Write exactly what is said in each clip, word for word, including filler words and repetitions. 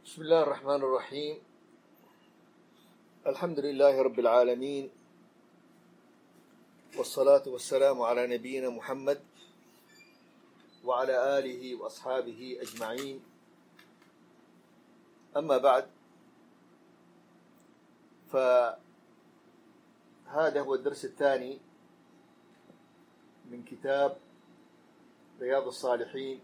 بسم الله الرحمن الرحيم. الحمد لله رب العالمين، والصلاة والسلام على نبينا محمد وعلى آله وأصحابه أجمعين. أما بعد، فهذا هو الدرس الثاني من كتاب رياض الصالحين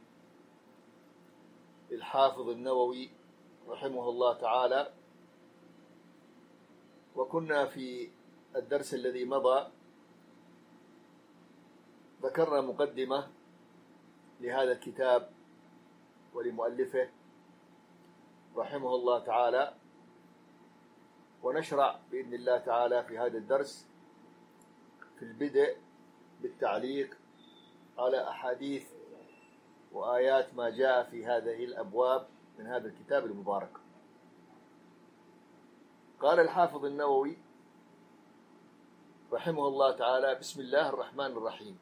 للحافظ النووي رحمه الله تعالى. وكنا في الدرس الذي مضى ذكرنا مقدمة لهذا الكتاب ولمؤلفه رحمه الله تعالى، ونشرع بإذن الله تعالى في هذا الدرس في البدء بالتعليق على أحاديث وآيات ما جاء في هذه الأبواب من هذا الكتاب المبارك. قال الحافظ النووي رحمه الله تعالى: بسم الله الرحمن الرحيم،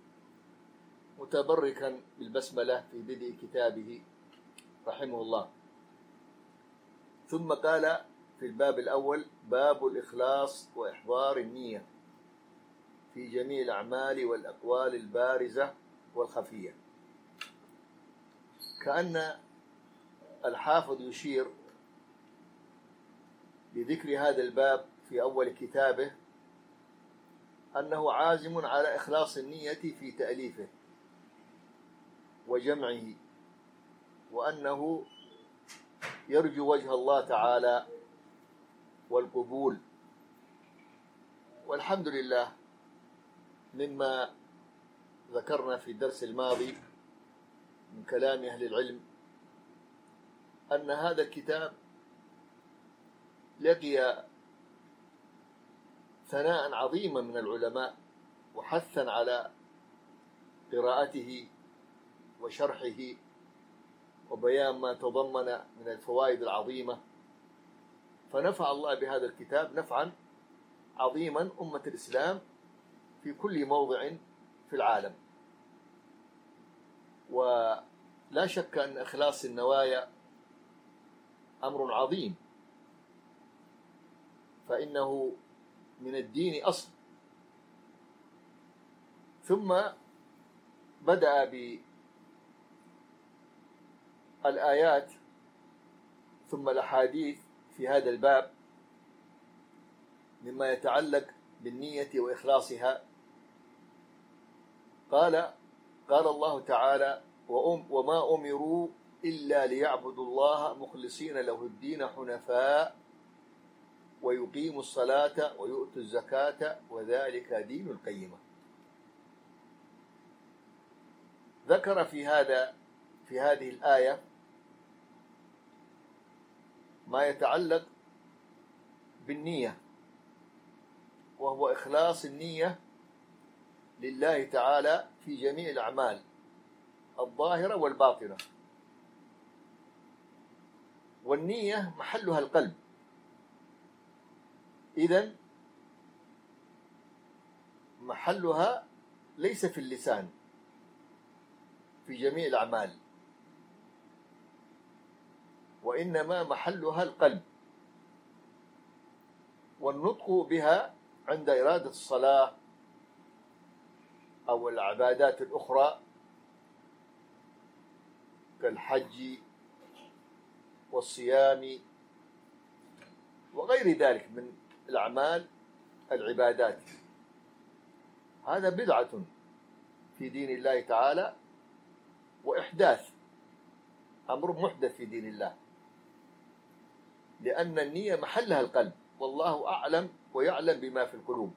متبركا بالبسملة في بدء كتابه رحمه الله. ثم قال في الباب الأول: باب الإخلاص وإحضار النية في جميع الأعمال والأقوال البارزة والخفية. كأن الحافظ يشير بذكر هذا الباب في أول كتابه أنه عازم على إخلاص النية في تأليفه وجمعه، وأنه يرجو وجه الله تعالى والقبول. والحمد لله مما ذكرنا في الدرس الماضي من كلام أهل العلم أن هذا الكتاب لقي ثناء عظيما من العلماء وحثا على قراءته وشرحه وبيان ما تضمن من الفوائد العظيمة، فنفع الله بهذا الكتاب نفعا عظيما أمة الإسلام في كل موضع في العالم. ولا شك أن إخلاص النوايا أمر عظيم، فإنه من الدين أصل. ثم بدأ بالآيات ثم الأحاديث في هذا الباب مما يتعلق بالنية وإخلاصها. قال قال الله تعالى: وما أمروا إلا ليعبدوا الله مخلصين له الدين حنفاء ويقيموا الصلاة ويؤتوا الزكاة وذلك دين القيمة. ذكر في هذا في هذه الآية ما يتعلق بالنية، وهو إخلاص النية لله تعالى في جميع الأعمال الظاهرة والباطنة. والنية محلها القلب، إذن محلها ليس في اللسان في جميع الأعمال، وإنما محلها القلب، والنطق بها عند إرادة الصلاة أو العبادات الأخرى كالحج والصيام وغير ذلك من الأعمال العبادات. هذا بدعة في دين الله تعالى وإحداث، أمر محدث في دين الله، لأن النية محلها القلب، والله أعلم ويعلم بما في القلوب.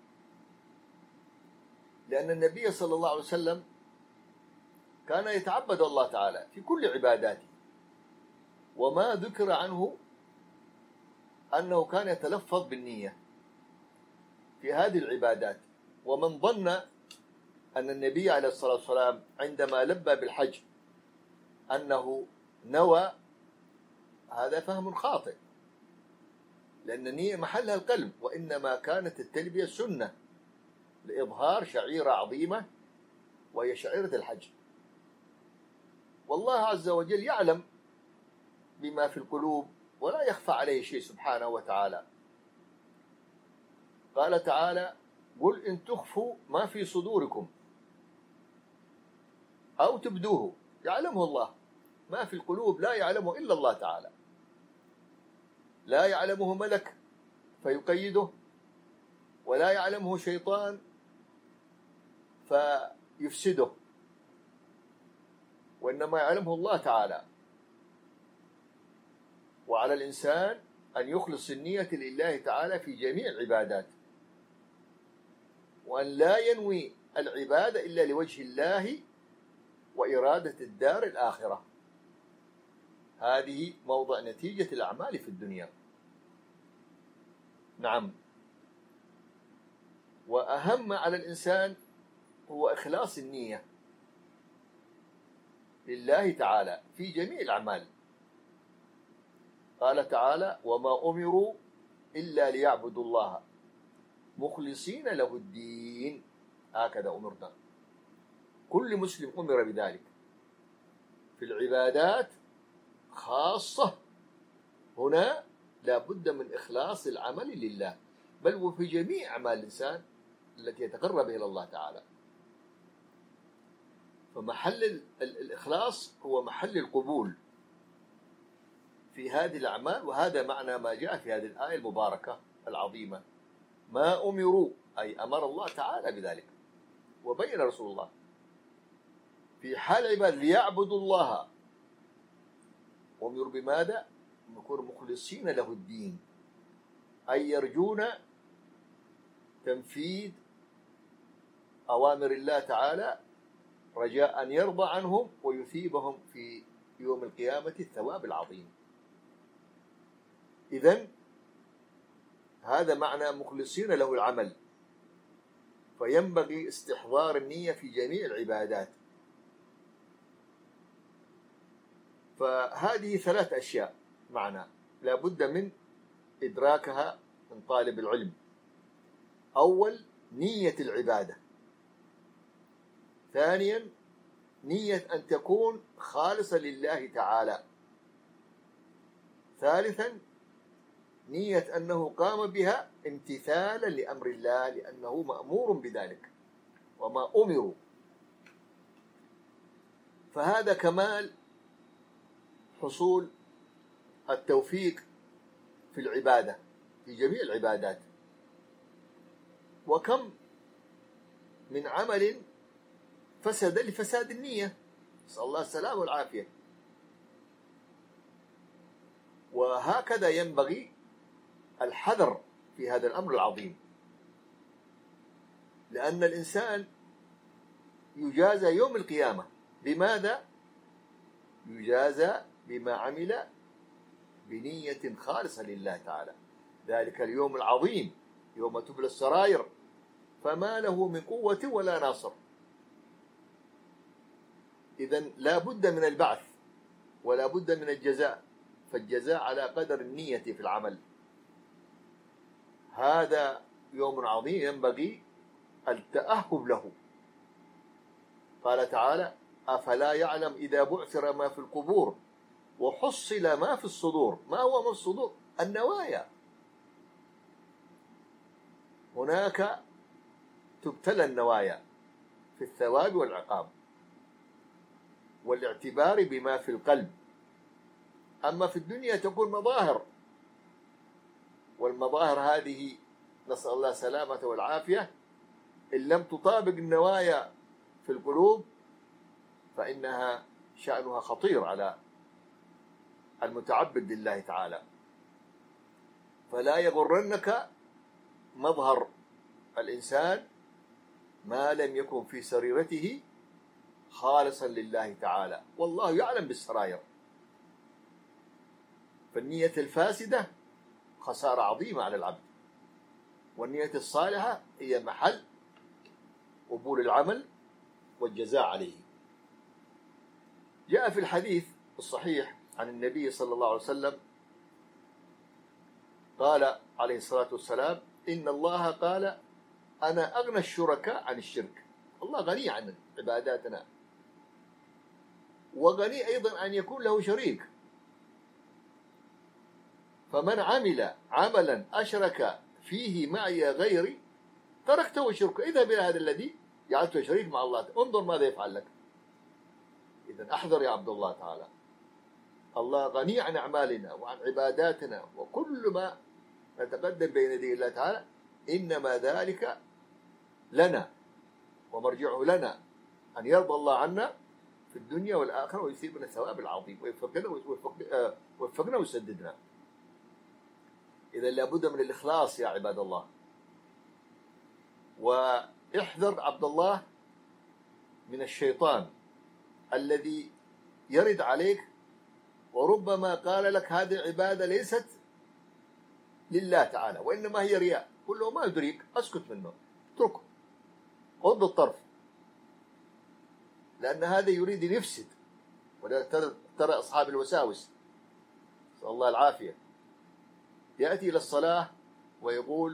لأن النبي صلى الله عليه وسلم كان يتعبد الله تعالى في كل عباداته، وما ذكر عنه أنه كان يتلفظ بالنية في هذه العبادات. ومن ظن أن النبي عليه الصلاة والسلام عندما لبى بالحج أنه نوى، هذا فهم خاطئ، لأن النية محلها القلب، وإنما كانت التلبية سنة لإظهار شعيرة عظيمة وهي شعيرة الحج. والله عز وجل يعلم بما في القلوب ولا يخفى عليه شيء سبحانه وتعالى. قال تعالى: قل إن تخفوا ما في صدوركم أو تبدوه يعلمه الله. ما في القلوب لا يعلمه إلا الله تعالى، لا يعلمه ملك فيقيده، ولا يعلمه شيطان فيفسده، وإنما يعلمه الله تعالى. وعلى الإنسان أن يخلص النية لله تعالى في جميع العبادات، وأن لا ينوي العبادة إلا لوجه الله وإرادة الدار الآخرة. هذه موضع نتيجة الأعمال في الدنيا. نعم. وأهم على الإنسان هو إخلاص النية لله تعالى في جميع الأعمال. قال تعالى: وما أمروا إلا ليعبدوا الله مخلصين له الدين. هكذا أمرنا، كل مسلم أمر بذلك في العبادات خاصة. هنا لا بد من إخلاص العمل لله، بل وفي جميع أعمال الإنسان التي يتقرب إلى الله تعالى. فمحل الإخلاص هو محل القبول في هذه الأعمال، وهذا معنى ما جاء في هذه الآية المباركة العظيمة. ما أمروا، أي أمر الله تعالى بذلك وبين رسول الله في حال عباد ليعبدوا الله. أمروا بماذا؟ نكون مخلصين له الدين، أي يرجون تنفيذ أوامر الله تعالى رجاء أن يرضى عنهم ويثيبهم في يوم القيامة الثواب العظيم. إذن هذا معنى مخلصين له العمل، فينبغي استحضار النية في جميع العبادات. فهذه ثلاث أشياء معنى لا بد من إدراكها من طالب العلم. أول، نية العبادة. ثانيا، نية أن تكون خالصة لله تعالى. ثالثا، نية أنه قام بها امتثالا لأمر الله لأنه مأمور بذلك وما أمروا. فهذا كمال حصول التوفيق في العبادة في جميع العبادات. وكم من عمل فسد لفساد النية، نسأل الله السلامة والعافية. وهكذا ينبغي الحذر في هذا الأمر العظيم، لأن الإنسان يجازى يوم القيامة بماذا؟ يجازى بما عمل بنية خالصة لله تعالى. ذلك اليوم العظيم يوم تبلى السرائر فما له من قوة ولا ناصر. إذن لا بد من البعث ولا بد من الجزاء، فالجزاء على قدر النية في العمل. هذا يوم عظيم ينبغي التأهب له. قال تعالى: أفلا يعلم إذا بعثر ما في القبور وحصل ما في الصدور. ما هو ما الصدور؟ النوايا. هناك تبتلى النوايا في الثواب والعقاب والاعتبار بما في القلب. أما في الدنيا تكون مظاهر، والمظاهر هذه نسأل الله السلامة والعافية إن لم تطابق النوايا في القلوب فإنها شأنها خطير على المتعبد لله تعالى. فلا يغرنك مظهر الإنسان ما لم يكن في سريرته خالصا لله تعالى، والله يعلم بالسرائر. فالنية الفاسدة خسارة عظيمة على العبد، والنية الصالحة هي محل قبول العمل والجزاء عليه. جاء في الحديث الصحيح عن النبي صلى الله عليه وسلم قال عليه الصلاة والسلام: إن الله قال أنا أغنى الشركاء عن الشرك. الله غني عن عباداتنا، وغني أيضا أن يكون له شريك. فمن عمل عملا أشرك فيه معي غيري تركته وشركه، اذهب إلى هذا الذي جعلته شريك مع الله، انظر ماذا يفعل لك. إذا أحذر يا عبد الله تعالى، الله غني عن أعمالنا وعن عباداتنا، وكل ما نتقدم بين يدي الله تعالى إنما ذلك لنا، ومرجعه لنا أن يرضى الله عنا في الدنيا والآخرة ويثيبنا الثواب العظيم ويوفقنا ويوفقنا ويسددنا. إذا لابد من الإخلاص يا عباد الله. واحذر عبد الله من الشيطان الذي يرد عليك وربما قال لك هذه العبادة ليست لله تعالى وإنما هي رياء، قل له ما يدريك، أسكت منه، اتركه، غض الطرف، لأن هذا يريد أن يفسد. ترى أصحاب الوساوس نسأل الله العافية يأتي إلى الصلاة ويقول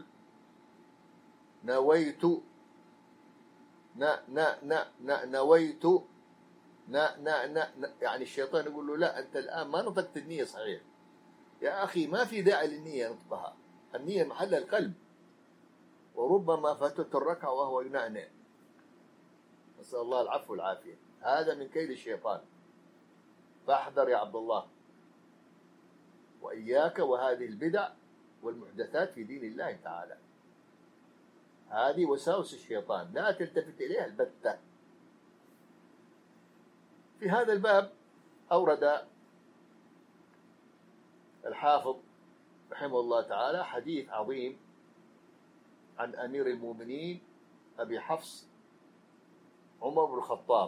نويت نا نا نا نا نويت نا نا نا يعني الشيطان يقول له لا أنت الآن ما نطقت النية صحيح يا أخي، ما في داعي للنية نطقها، النية محل القلب، وربما فاتت الركعة وهو ينعنع، نسأل الله العفو والعافية. هذا من كيد الشيطان، فاحذر يا عبد الله، وإياك وهذه البدع والمحدثات في دين الله تعالى، هذه وساوس الشيطان لا تلتفت إليها البتة. في هذا الباب أورد الحافظ رحمه الله تعالى حديث عظيم عن أمير المؤمنين أبي حفص عمر بن الخطاب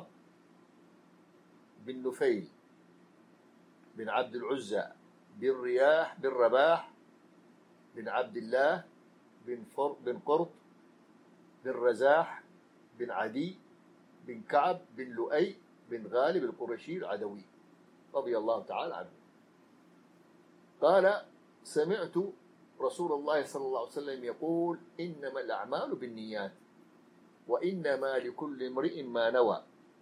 بن نفيل بن عبد العزى بن رياح بن رباح بن عبد الله بن فر بن قرط بن رزاح بن عدي بن كعب بن لؤي بن غالب القرشي العدوي رضي الله تعالى عنه قال: سمعت رسول الله صلى الله عليه وسلم يقول: إنما الأعمال بالنيات وإنما لكل امرئ ما نوى،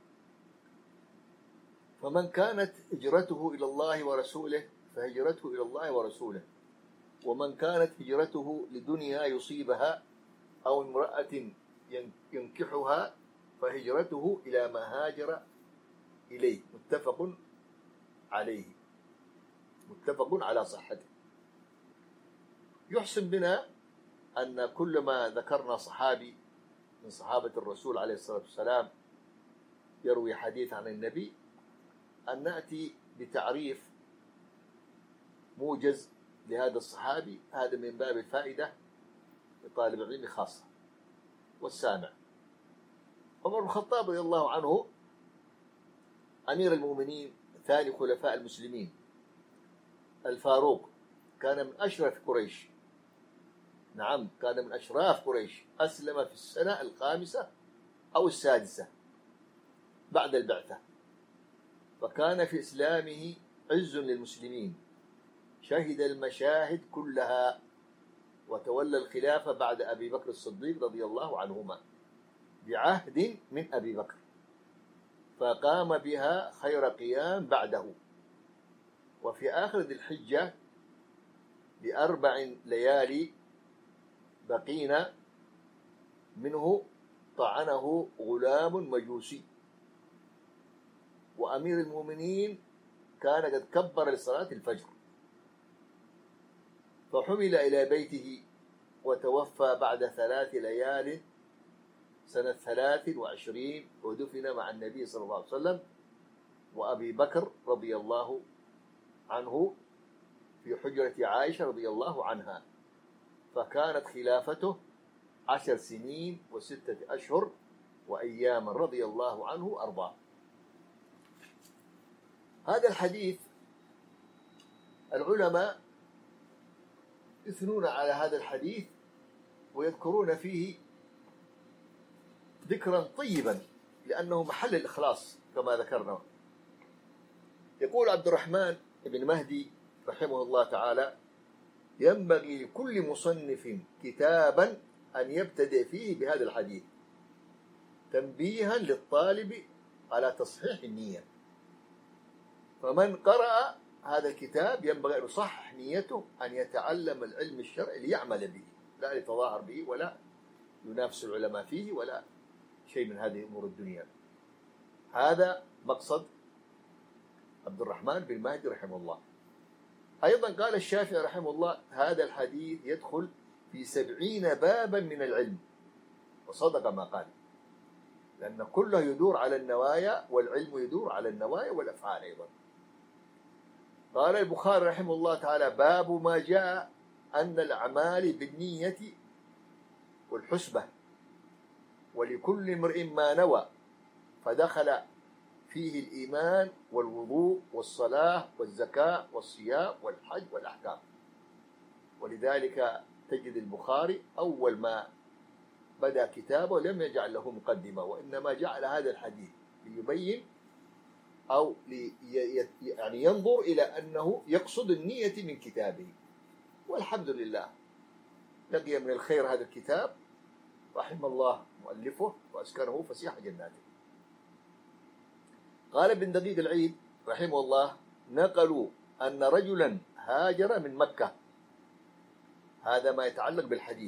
فمن كانت هجرته إلى الله ورسوله فهجرته إلى الله ورسوله، ومن كانت هجرته لدنيا يصيبها أو امرأة ينكحها فهجرته إلى ما هاجر إليه. متفق عليه، متفق على صحته. يحسن بنا أن كل ما ذكرنا صحابي من صحابة الرسول عليه الصلاة والسلام يروي حديث عن النبي أن نأتي بتعريف موجز لهذا الصحابي، هذا من باب الفائدة لطالب العلم خاصة والسامع. عمر بن الخطاب رضي الله عنه أمير المؤمنين ثاني خلفاء المسلمين الفاروق، كان من أشرف قريش، نعم كان من أشراف قريش، أسلم في السنة الخامسة أو السادسة بعد البعثة، فكان في إسلامه عز للمسلمين، شهد المشاهد كلها، وتولى الخلافة بعد أبي بكر الصديق رضي الله عنهما بعهد من أبي بكر، فقام بها خير قيام بعده. وفي آخر ذي الحجة بأربع ليالي بقينا منه طعنه غلام مجوسي، وأمير المؤمنين كان قد كبر لصلاة الفجر، فحمل إلى بيته وتوفى بعد ثلاث ليال سنة ثلاث وعشرين، ودفن مع النبي صلى الله عليه وسلم وأبي بكر رضي الله عنه في حجرة عائشة رضي الله عنها، فكانت خلافته عشر سنين وستة أشهر وأياما رضي الله عنه أرضاه. هذا الحديث العلماء يثنون على هذا الحديث ويذكرون فيه ذكرا طيبا لأنه محل الإخلاص كما ذكرنا. يقول عبد الرحمن بن مهدي رحمه الله تعالى: ينبغي لكل مصنف كتابا أن يبتدئ فيه بهذا الحديث تنبيها للطالب على تصحيح النية، فمن قرأ هذا الكتاب ينبغي أن يصحح نيته أن يتعلم العلم الشرعي ليعمل به، لا ليتظاهر به ولا ينافس العلماء فيه ولا شيء من هذه أمور الدنيا. هذا مقصد عبد الرحمن بن مهدي رحمه الله. أيضا قال الشافعي رحمه الله: هذا الحديث يدخل في سبعين بابا من العلم، وصدق ما قال، لأن كله يدور على النوايا، والعلم يدور على النوايا والأفعال أيضا. قال البخاري رحمه الله تعالى: باب ما جاء أن الأعمال بالنية والحسبة ولكل امرئ ما نوى، فدخل فيه الإيمان والوضوء والصلاة والزكاة والصيام والحج والأحكام. ولذلك تجد البخاري أول ما بدأ كتابه لم يجعل له مقدمة، وإنما جعل هذا الحديث ليبين أو لي يعني ينظر إلى أنه يقصد النية من كتابه. والحمد لله لقي من الخير هذا الكتاب، رحم الله مؤلفه وأسكنه فسيح جناته. قال ابن دقيق العيد رحمه الله: نقلوا أن رجلا هاجر من مكة، هذا ما يتعلق بالحديث،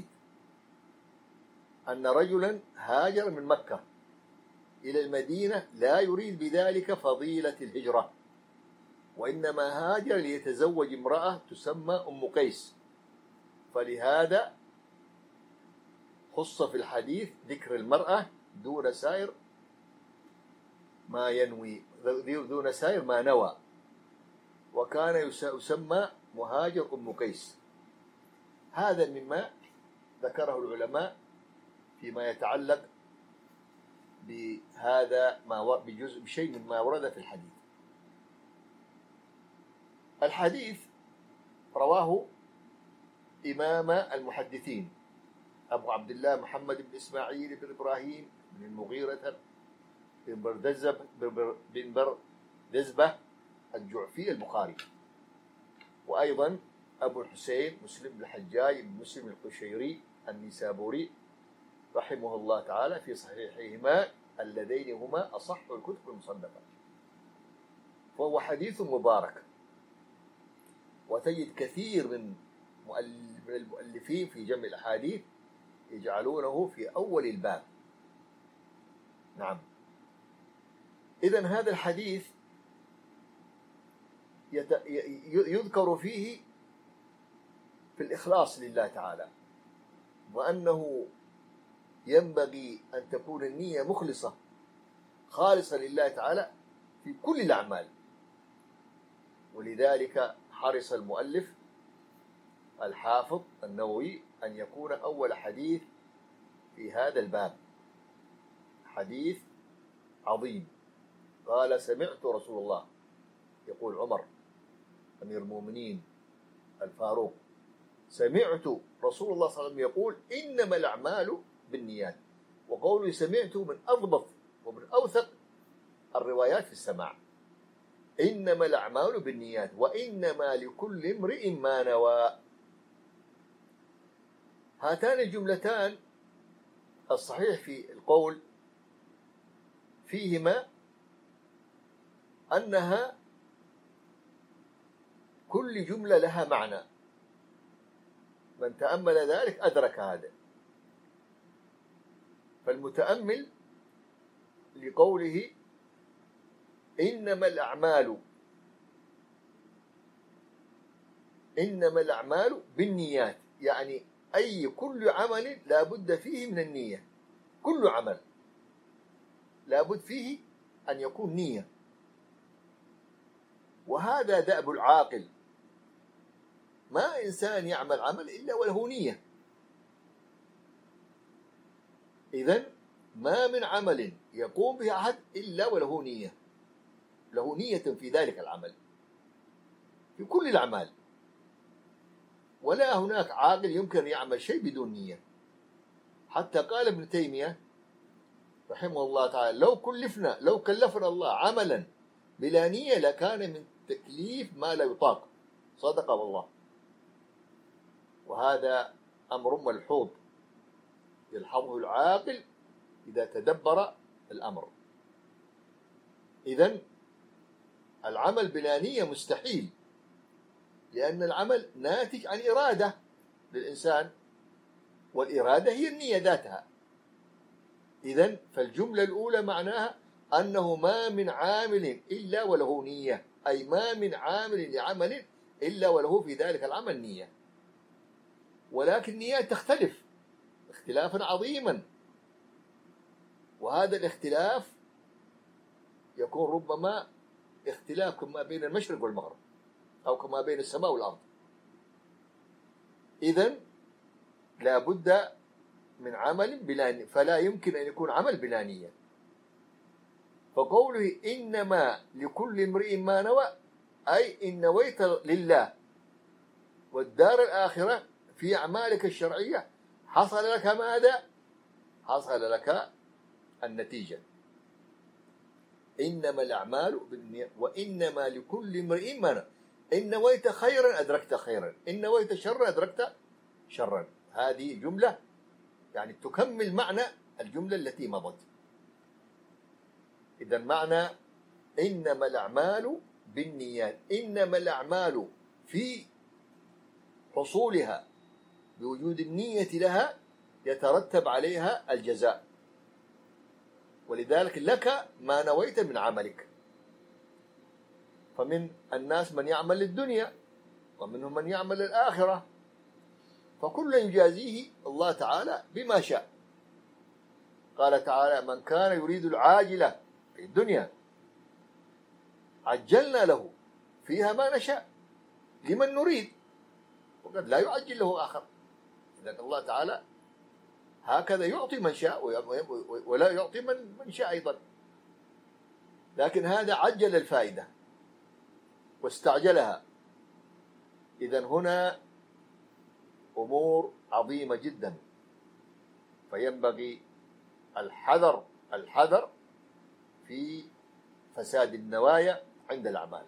أن رجلا هاجر من مكة إلى المدينة لا يريد بذلك فضيلة الهجرة، وإنما هاجر ليتزوج امرأة تسمى أم قيس، فلهذا خص في الحديث ذكر المرأة دون سائر ما ينوي، دون سائر ما نوى، وكان يسمى مهاجر أم قيس. هذا مما ذكره العلماء فيما يتعلق بهذا ما بجزء بشيء مما ورد في الحديث. الحديث رواه إمام المحدثين أبو عبد الله محمد بن إسماعيل بن إبراهيم بن المغيرة بن بردزبة بن بردزبة الجعفي البخاري، وأيضا أبو الحسين مسلم بن الحجاج بن مسلم القشيري النيسابوري رحمه الله تعالى في صحيحهما اللذين هما أصح الكتب المصنفة. فهو حديث مبارك، وتجد كثير من المؤلفين في جمع الأحاديث يجعلونه في أول الباب. نعم. إذن هذا الحديث يذكر فيه في الإخلاص لله تعالى، وأنه ينبغي أن تكون النية مخلصة خالصة لله تعالى في كل الأعمال. ولذلك حرص المؤلف الحافظ النووي أن يكون أول حديث في هذا الباب حديث عظيم. قال: سمعت رسول الله، يقول عمر أمير المؤمنين الفاروق، سمعت رسول الله صلى الله عليه وسلم يقول: إنما الأعمال بالنيات. وقوله سمعت من أضبط ومن أوثق الروايات في السماع. إنما الأعمال بالنيات وإنما لكل امرئ ما نوى. هاتان الجملتان الصحيح في القول فيهما أنها كل جملة لها معنى، من تأمل ذلك أدرك هذا. فالمتأمل لقوله إنما الأعمال إنما الأعمال بالنيات، يعني أي كل عمل لا بد فيه من النية، كل عمل لا بد فيه أن يكون نية. وهذا دأب العاقل، ما إنسان يعمل عمل إلا وله نية. إذن ما من عمل يقوم به أحد إلا وله نية، له نية في ذلك العمل في كل الأعمال. ولا هناك عاقل يمكن أن يعمل شيء بدون نية. حتى قال ابن تيمية رحمه الله تعالى: لو كلفنا لو كلفنا الله عملا بلا نية لكان من تكليف ما لا يطاق. صدق والله. وهذا أمر ملحوظ يلحظه العاقل إذا تدبر الأمر. إذن العمل بلا نية مستحيل، لأن العمل ناتج عن إرادة للإنسان، والإرادة هي النية ذاتها. إذن فالجملة الأولى معناها أنه ما من عامل إلا وله نية، أي ما من عامل لعمل إلا وله في ذلك العمل نية، ولكن النيات تختلف اختلافا عظيما، وهذا الاختلاف يكون ربما اختلاف كما بين المشرق والمغرب، أو كما بين السماء والأرض. إذن لا بد من عمل بلا، فلا يمكن أن يكون عمل بلا نية. فقوله إنما لكل امرئ ما نوى، أي إن نويت لله والدار الآخرة في أعمالك الشرعية حصل لك ماذا؟ حصل لك النتيجة. إنما الأعمال بالنية وإنما لكل امرئ ما نوى. إن نويت خيرا أدركت خيرا، إن نويت شرا أدركت شرا. هذه جملة يعني تكمل معنى الجملة التي مضت. إذا معنى إنما الأعمال بالنيات، إنما الأعمال في حصولها بوجود النية لها يترتب عليها الجزاء، ولذلك لك ما نويت من عملك. فمن الناس من يعمل للدنيا ومنهم من يعمل للآخرة، فكل يجازيه الله تعالى بما شاء. قال تعالى من كان يريد العاجلة في الدنيا عجلنا له فيها ما نشاء لمن نريد، وقد لا يعجل له آخر. إذن الله تعالى هكذا يعطي من شاء ولا يعطي من من شاء أيضا، لكن هذا عجل الفائدة واستعجلها. إذن هنا أمور عظيمة جدا، فينبغي الحذر الحذر في فساد النوايا عند الأعمال.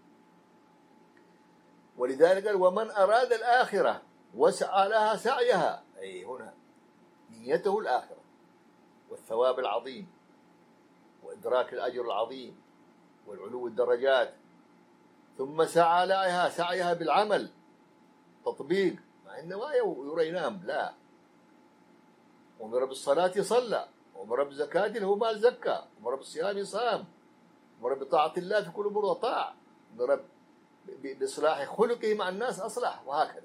ولذلك قال ومن أراد الآخرة وسعى لها سعيها، أي هنا نيته الآخرة والثواب العظيم وإدراك الأجر العظيم والعلو الدرجات، ثم سعى لها سعيها بالعمل تطبيق، مع النوايا يرينام لا. أمر بالصلاة صلى، أمر بالزكاة له مال زكى، أمر بالصيام صام، أمر بطاعة الله في كل أمور وطاع، أمر بإصلاح خلقه مع الناس أصلح، وهكذا.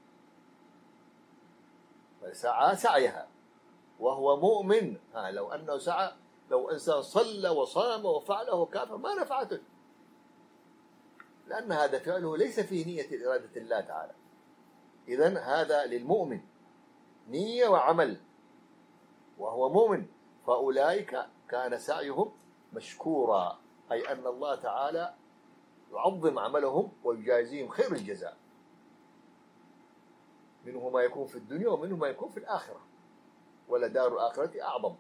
فسعى سعيها وهو مؤمن. ها لو أنه سعى، لو إنسان صلى وصام وفعله كافر ما نفعته، لأن هذا فعله ليس فيه نية إرادة الله تعالى. إذن هذا للمؤمن نية وعمل وهو مؤمن، فأولئك كان سعيهم مشكورا، أي أن الله تعالى يعظم عملهم ويجازيهم خير الجزاء، منه ما يكون في الدنيا ومنه ما يكون في الآخرة، ولدار الآخرة أعظم.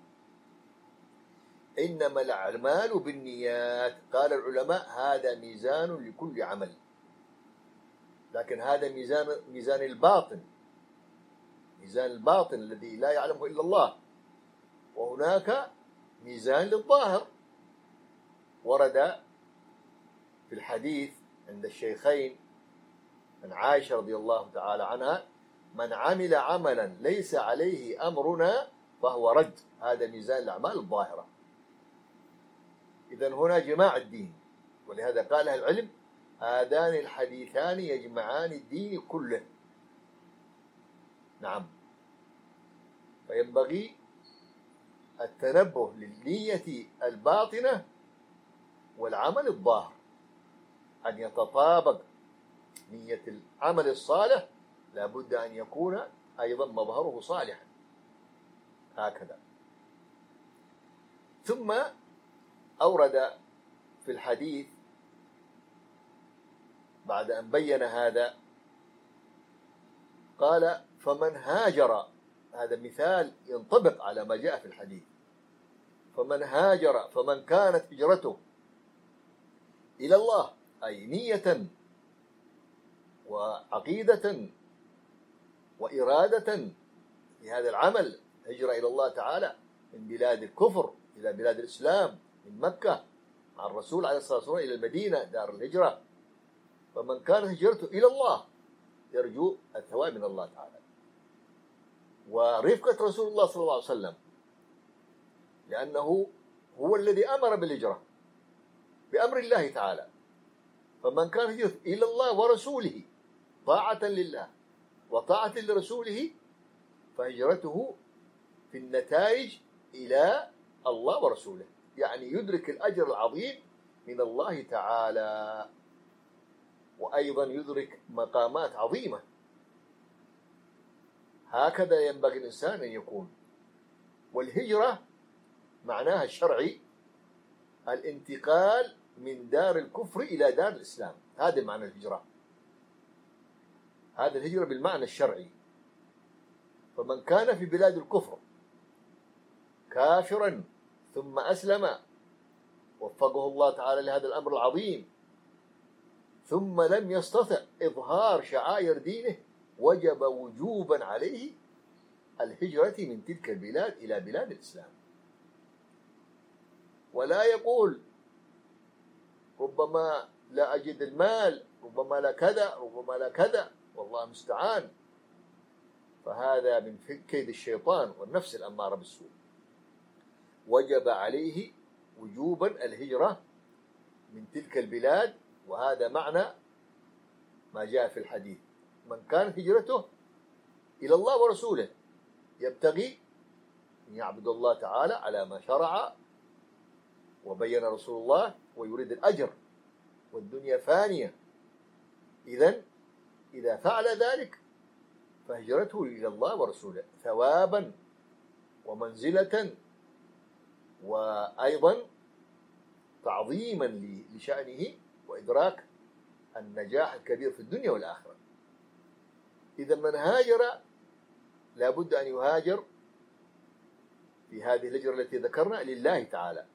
إنما الأعمال بالنيات. قال العلماء هذا ميزان لكل عمل، لكن هذا ميزان ميزان الباطن، ميزان الباطن الذي لا يعلمه إلا الله، وهناك ميزان للظاهر. ورد في الحديث عند الشيخين عن عائشة رضي الله تعالى عنها من عمل عملا ليس عليه أمرنا فهو رد. هذا ميزان الأعمال الظاهرة. إذن هنا جماع الدين، ولهذا قال أهل العلم هذان الحديثان يجمعان الدين كله. نعم، فينبغي التنبه للنية الباطنة والعمل الظاهر، أن يتطابق. نية العمل الصالح لا بد أن يكون أيضا مظهره صالحا، هكذا. ثم أورد في الحديث بعد أن بين هذا قال فمن هاجر، هذا مثال ينطبق على ما جاء في الحديث، فمن هاجر فمن كانت هجرته إلى الله، أي نية وعقيدة وإرادة في هذا العمل، هجرة إلى الله تعالى من بلاد الكفر إلى بلاد الإسلام، من مكة مع الرسول عليه الصلاة والسلام إلى المدينة دار الهجرة، فمن كانت هجرته إلى الله يرجو الثواب من الله تعالى، ورفقة رسول الله صلى الله عليه وسلم، لأنه هو الذي أمر بالهجرة بأمر الله تعالى. فمن كان هجرته إلى الله ورسوله طاعة لله وطاعة لرسوله فهجرته في النتائج إلى الله ورسوله، يعني يدرك الأجر العظيم من الله تعالى، وأيضا يدرك مقامات عظيمة. هكذا ينبغي الإنسان أن يكون. والهجرة معناها الشرعي الانتقال من دار الكفر إلى دار الإسلام، هذا معنى الهجرة، هذا الهجرة بالمعنى الشرعي. فمن كان في بلاد الكفر كافرا ثم أسلم وفقه الله تعالى لهذا الأمر العظيم، ثم لم يستطع إظهار شعائر دينه، وجب وجوبا عليه الهجرة من تلك البلاد إلى بلاد الإسلام. ولا يقول ربما لا أجد المال، ربما لا كذا، ربما لا كذا، والله المستعان، فهذا من كيد الشيطان والنفس الأمارة بالسوء. وجب عليه وجوبا الهجرة من تلك البلاد، وهذا معنى ما جاء في الحديث: من كانت هجرته إلى الله ورسوله يبتغي أن يعبد الله تعالى على ما شرع وبين رسول الله ويريد الأجر والدنيا فانية، إذن إذا فعل ذلك فهجرته إلى الله ورسوله ثوابا ومنزلة وأيضا تعظيما لشأنه وإدراك النجاح الكبير في الدنيا والآخرة. إذا من هاجر لابد أن يهاجر في هذه الهجرة التي ذكرنا لله تعالى.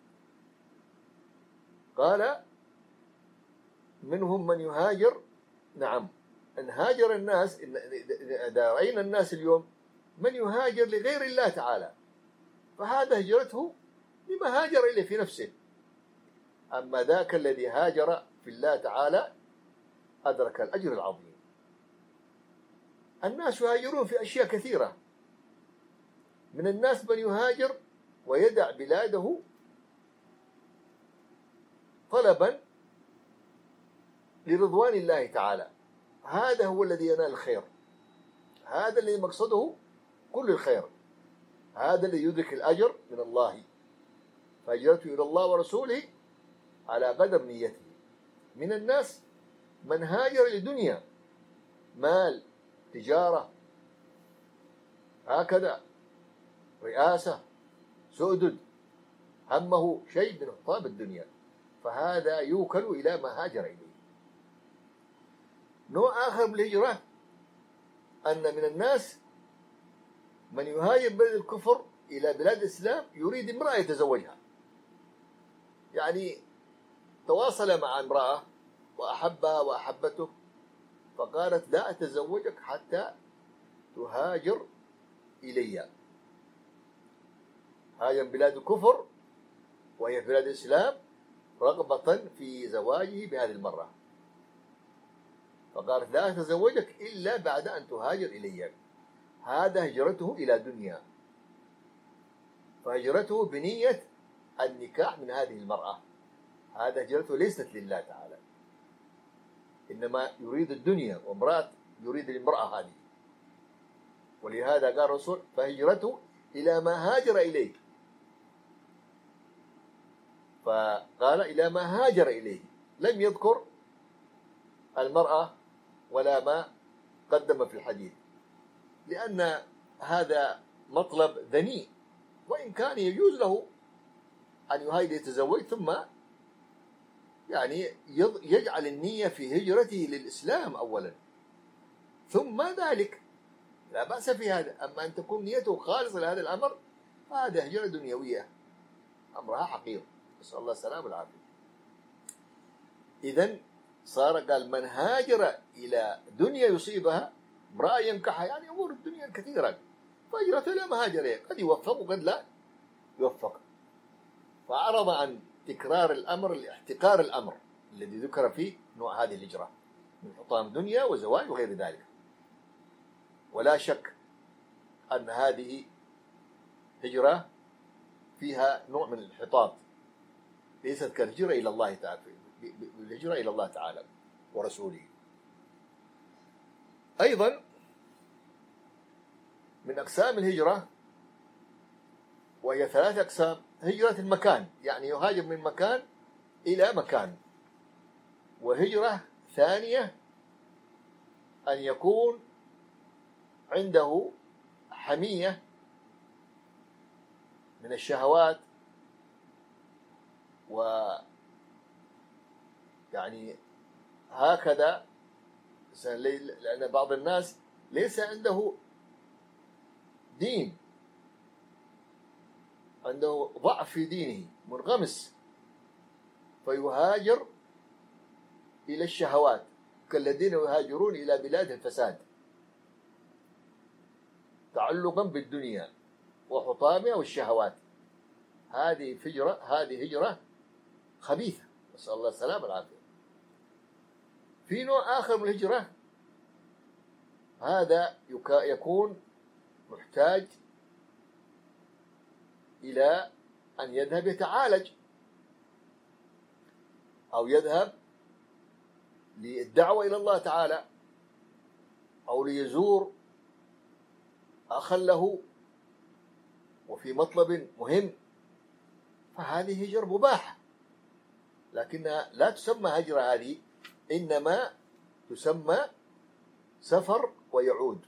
قال: منهم من يهاجر، نعم، أن هاجر الناس، إذا رأينا الناس اليوم من يهاجر لغير الله تعالى فهذا هجرته لما هاجر إليه في نفسه. أما ذاك الذي هاجر في الله تعالى أدرك الأجر العظيم. الناس يهاجرون في أشياء كثيرة، من الناس من يهاجر ويدع بلاده طلبا لرضوان الله تعالى، هذا هو الذي ينال الخير، هذا الذي مقصده كل الخير، هذا الذي يدرك الأجر من الله. فهجرته إلى الله ورسوله على قدر نيته. من الناس من هاجر لدنيا، مال، تجارة، هكذا، رئاسة، سؤدد، همه شيء من خطاب الدنيا، فهذا يوكل إلى ما هاجر إليه. نوع آخر من الهجرة أن من الناس من يهاجر بلد الكفر إلى بلاد الإسلام يريد امرأة يتزوجها، يعني تواصل مع امرأة وأحبها وأحبته فقالت: لا أتزوجك حتى تهاجر إلي. هاجر بلاد الكفر وهي بلاد الإسلام رغبة في زواجه بهذه المرة، فقالت: لا أتزوجك إلا بعد أن تهاجر إلي. هذا هجرته إلى دنيا، فهجرته بنية النكاح من هذه المرأة، هذا هجرته ليست لله تعالى، إنما يريد الدنيا، وامرأة يريد المرأة هذه. ولهذا قال الرسول: فهجرته إلى ما هاجر إليه، فقال: إلى ما هاجر إليه، لم يذكر المرأة ولا ما قدم في الحديث، لأن هذا مطلب ذني، وإن كان يجوز له أن يهاجر يتزوج ثم يعني يجعل النية في هجرته للإسلام أولا ثم ذلك، لا بأس في هذا. أما أن تكون نيته خالصة لهذا الأمر فهذا هجرة دنيوية أمرها حقير، نسأل الله السلامة والعافية. إذن صار قال: من هاجر إلى دنيا يصيبها، امرأة ينكحها، يعني أمور الدنيا كثيرة، فهجرته إلى ما هاجر إليه، قد يوفق وقد لا يوفق. فأعرض عن تكرار الأمر لاحتقار الأمر، الذي ذكر فيه نوع هذه الهجرة من حطام دنيا وزواج وغير ذلك. ولا شك أن هذه هجرة فيها نوع من الانحطاط، ليست كالهجرة إلى الله تعالى، الهجرة إلى الله تعالى ورسوله. أيضا من أقسام الهجرة، وهي ثلاث أقسام: هجرة المكان، يعني يهاجر من مكان إلى مكان. وهجرة ثانية أن يكون عنده حمية من الشهوات، و يعني هكذا، لأن بعض الناس ليس عنده دين، عنده ضعف في دينه، منغمس، فيهاجر إلى الشهوات كالذين يهاجرون إلى بلاد الفساد تعلقا بالدنيا وحطامها والشهوات. هذه هجرة هذه هجرة خبيثة، نسأل الله السلامة والعافية. في نوع آخر من الهجرة، هذا يكون محتاج إلى أن يذهب يتعالج، أو يذهب للدعوة إلى الله تعالى، أو ليزور أخا له وفي مطلب مهم، فهذه هجرة مباحة، لكنها لا تسمى هجرة هذه، إنما تسمى سفر ويعود.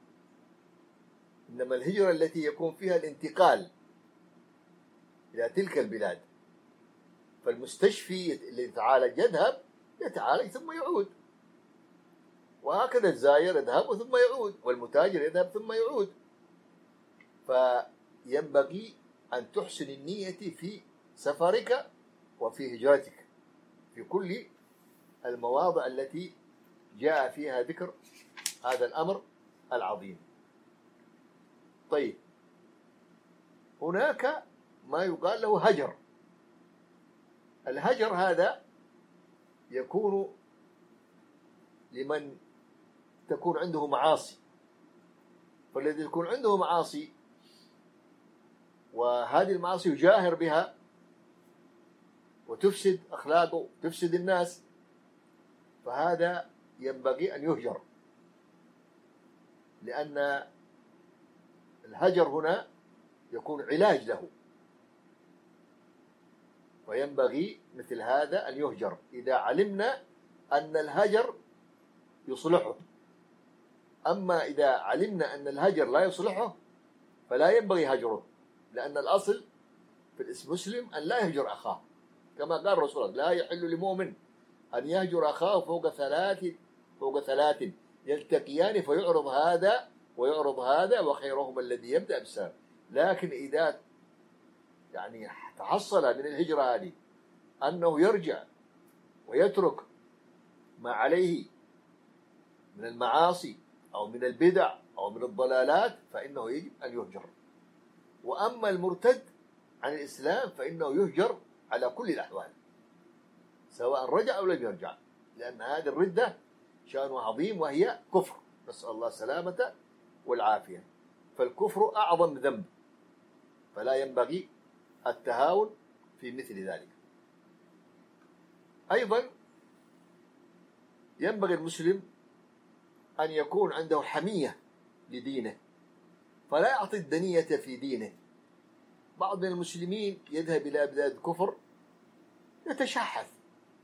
إنما الهجرة التي يكون فيها الانتقال إلى تلك البلاد، فالمستشفي اللي يتعالج يذهب يتعالج ثم يعود، وهكذا الزائر يذهب ثم يعود، والمتاجر يذهب ثم يعود. فينبغي أن تحسن النية في سفرك وفي هجرتك في كل المواضع التي جاء فيها ذكر هذا الأمر العظيم. طيب، هناك ما يقال له هجر. الهجر هذا يكون لمن تكون عنده معاصي، فالذي يكون عنده معاصي وهذه المعاصي يجاهر بها وتفسد أخلاقه، تفسد الناس، فهذا ينبغي أن يهجر، لأن الهجر هنا يكون علاج له، وينبغي مثل هذا أن يهجر إذا علمنا أن الهجر يصلحه. أما إذا علمنا أن الهجر لا يصلحه فلا ينبغي هجره، لأن الأصل في المسلم أن لا يهجر أخاه، كما قال الرسول: لا يحل لمؤمن أن يهجر أخاه فوق ثلاث فوق ثلاث يلتقيان فيعرض هذا ويعرض هذا وخيرهما الذي يبدأ بالسلام. لكن إذا يعني تحصل من الهجرة هذه أنه يرجع ويترك ما عليه من المعاصي أو من البدع أو من الضلالات، فإنه يجب أن يهجر. وأما المرتد عن الإسلام فإنه يهجر على كل الأحوال، سواء رجع أو لم يرجع، لأن هذه الردة شأن عظيم وهي كفر، نسأل الله السلامة والعافية. فالكفر أعظم ذنب، فلا ينبغي التهاون في مثل ذلك. أيضا ينبغي المسلم أن يكون عنده حمية لدينه، فلا يعطي الدنية في دينه. بعض من المسلمين يذهب إلى بلاد الكفر يتشحث،